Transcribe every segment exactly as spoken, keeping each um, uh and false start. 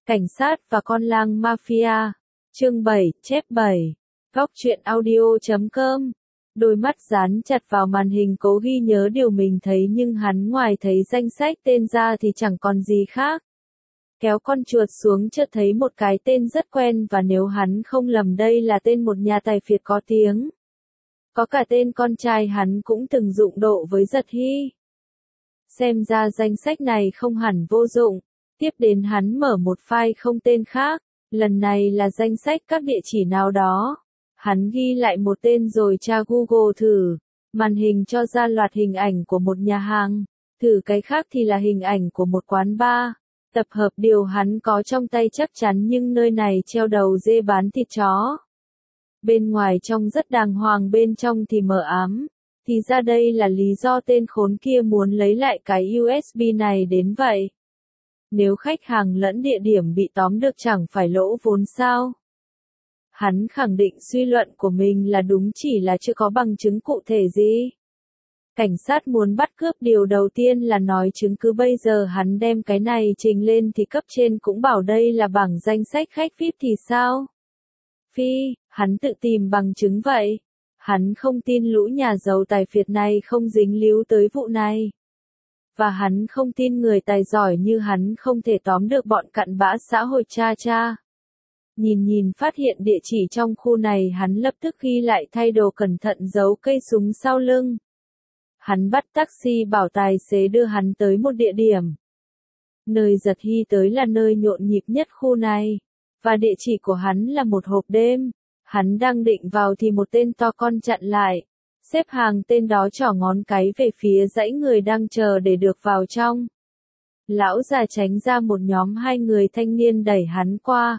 Cảnh sát và con lang mafia. Chương bảy, chép bảy. Góc truyện audio chấm com. Đôi mắt dán chặt vào màn hình cố ghi nhớ điều mình thấy nhưng hắn ngoài thấy danh sách tên ra thì chẳng còn gì khác. Kéo con chuột xuống chợt thấy một cái tên rất quen và nếu hắn không lầm đây là tên một nhà tài phiệt có tiếng. Có cả tên con trai hắn cũng từng dụng độ với Giật Hy. Xem ra danh sách này không hẳn vô dụng. Tiếp đến hắn mở một file không tên khác, lần này là danh sách các địa chỉ nào đó. Hắn ghi lại một tên rồi tra Google thử, màn hình cho ra loạt hình ảnh của một nhà hàng, thử cái khác thì là hình ảnh của một quán bar. Tập hợp điều hắn có trong tay chắc chắn nhưng nơi này treo đầu dê bán thịt chó. Bên ngoài trông rất đàng hoàng, bên trong thì mờ ám. Thì ra đây là lý do tên khốn kia muốn lấy lại cái u ét bê này đến vậy. Nếu khách hàng lẫn địa điểm bị tóm được chẳng phải lỗ vốn sao? Hắn khẳng định suy luận của mình là đúng, chỉ là chưa có bằng chứng cụ thể gì. Cảnh sát muốn bắt cướp điều đầu tiên là nói chứng cứ, bây giờ hắn đem cái này trình lên thì cấp trên cũng bảo đây là bảng danh sách khách vi ai pi thì sao? Phi, hắn tự tìm bằng chứng vậy. Hắn không tin lũ nhà giàu tài phiệt này không dính líu tới vụ này. Và hắn không tin người tài giỏi như hắn không thể tóm được bọn cặn bã xã hội cha cha. Nhìn nhìn phát hiện địa chỉ trong khu này, hắn lập tức ghi lại, thay đồ cẩn thận, giấu cây súng sau lưng. Hắn bắt taxi bảo tài xế đưa hắn tới một địa điểm. Nơi Giật Hy tới là nơi nhộn nhịp nhất khu này. Và địa chỉ của hắn là một hộp đêm. Hắn đang định vào thì một tên to con chặn lại. Xếp hàng tên đó trỏ ngón cái về phía dãy người đang chờ để được vào trong. Lão già tránh ra, một nhóm hai người thanh niên đẩy hắn qua.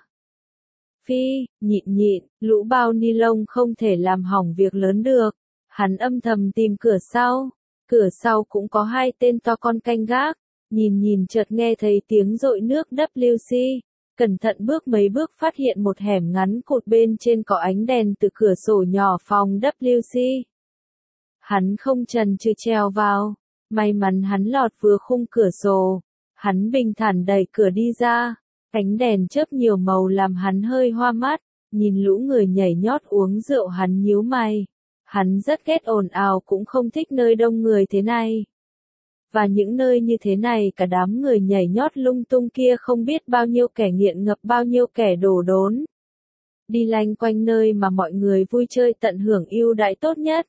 Phi, nhịn nhịn, lũ bao ni lông không thể làm hỏng việc lớn được. Hắn âm thầm tìm cửa sau. Cửa sau cũng có hai tên to con canh gác. Nhìn nhìn chợt nghe thấy tiếng dội nước vê kép xê. Cẩn thận bước mấy bước phát hiện một hẻm ngắn cụt, bên trên có ánh đèn từ cửa sổ nhỏ phòng vê kép xê. Hắn không chần chừ trèo vào. May mắn hắn lọt vừa khung cửa sổ. Hắn bình thản đẩy cửa đi ra. Ánh đèn chớp nhiều màu làm hắn hơi hoa mắt. Nhìn lũ người nhảy nhót uống rượu hắn nhíu mày. Hắn rất ghét ồn ào, cũng không thích nơi đông người thế này. Và những nơi như thế này cả đám người nhảy nhót lung tung kia không biết bao nhiêu kẻ nghiện ngập, bao nhiêu kẻ đổ đốn. Đi lanh quanh nơi mà mọi người vui chơi tận hưởng ưu đãi tốt nhất.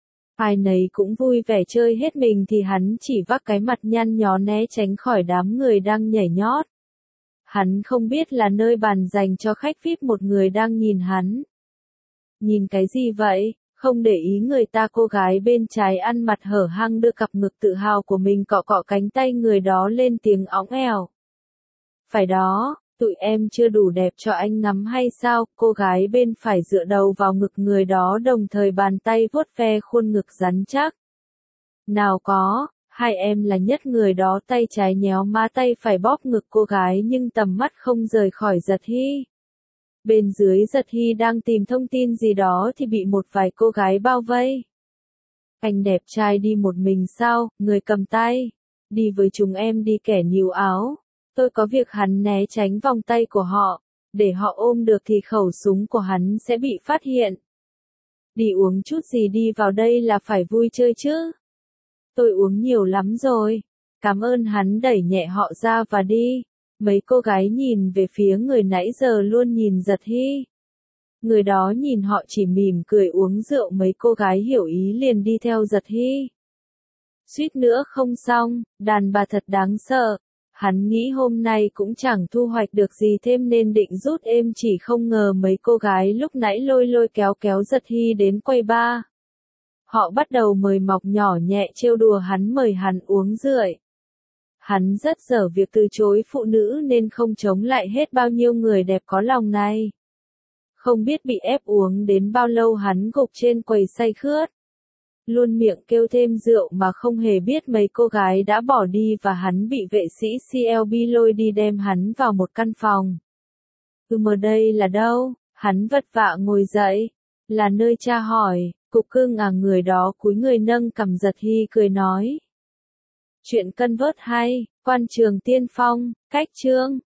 Ai nấy cũng vui vẻ chơi hết mình thì hắn chỉ vác cái mặt nhăn nhó né tránh khỏi đám người đang nhảy nhót. Hắn không biết là nơi bàn dành cho khách vi ai pi, một người đang nhìn hắn. Nhìn cái gì vậy? Không để ý người ta, cô gái bên trái ăn mặt hở hang đưa cặp ngực tự hào của mình cọ cọ cánh tay người đó lên tiếng óng ẻo. Phải đó, tụi em chưa đủ đẹp cho anh ngắm hay sao? Cô gái bên phải dựa đầu vào ngực người đó, đồng thời bàn tay vuốt ve khuôn ngực rắn chắc. Nào có, hai em là nhất, người đó tay trái nhéo má, tay phải bóp ngực cô gái nhưng tầm mắt không rời khỏi Giật Hy. Bên dưới Giật Hy đang tìm thông tin gì đó thì bị một vài cô gái bao vây. Anh đẹp trai đi một mình sao? Người cầm tay. Đi với chúng em đi, kẻ níu áo. Tôi có việc. Hắn né tránh vòng tay của họ. Để họ ôm được thì khẩu súng của hắn sẽ bị phát hiện. Đi uống chút gì, đi vào đây là phải vui chơi chứ. Tôi uống nhiều lắm rồi. Cảm ơn. Hắn đẩy nhẹ họ ra và đi. Mấy cô gái nhìn về phía người nãy giờ luôn nhìn Giật Hy. Người đó nhìn họ chỉ mỉm cười uống rượu, mấy cô gái hiểu ý liền đi theo Giật Hy. Suýt nữa không xong, đàn bà thật đáng sợ. Hắn nghĩ hôm nay cũng chẳng thu hoạch được gì thêm nên định rút êm, chỉ không ngờ mấy cô gái lúc nãy lôi lôi kéo kéo Giật Hy đến quầy bar. Họ bắt đầu mời mọc nhỏ nhẹ trêu đùa hắn, mời hắn uống rượu. Hắn rất dở việc từ chối phụ nữ nên không chống lại hết bao nhiêu người đẹp có lòng này. Không biết bị ép uống đến bao lâu hắn gục trên quầy say khướt. Luôn miệng kêu thêm rượu mà không hề biết mấy cô gái đã bỏ đi và hắn bị vệ sĩ xê lờ bê lôi đi đem hắn vào một căn phòng. Ừ, mà đây là đâu? Hắn vất vả ngồi dậy. Là nơi cha hỏi. Cục cưng à? Người đó cúi người nâng cằm. Giật Hy cười nói. Chuyện Convert hay, quan trường tiên phong, cách chương.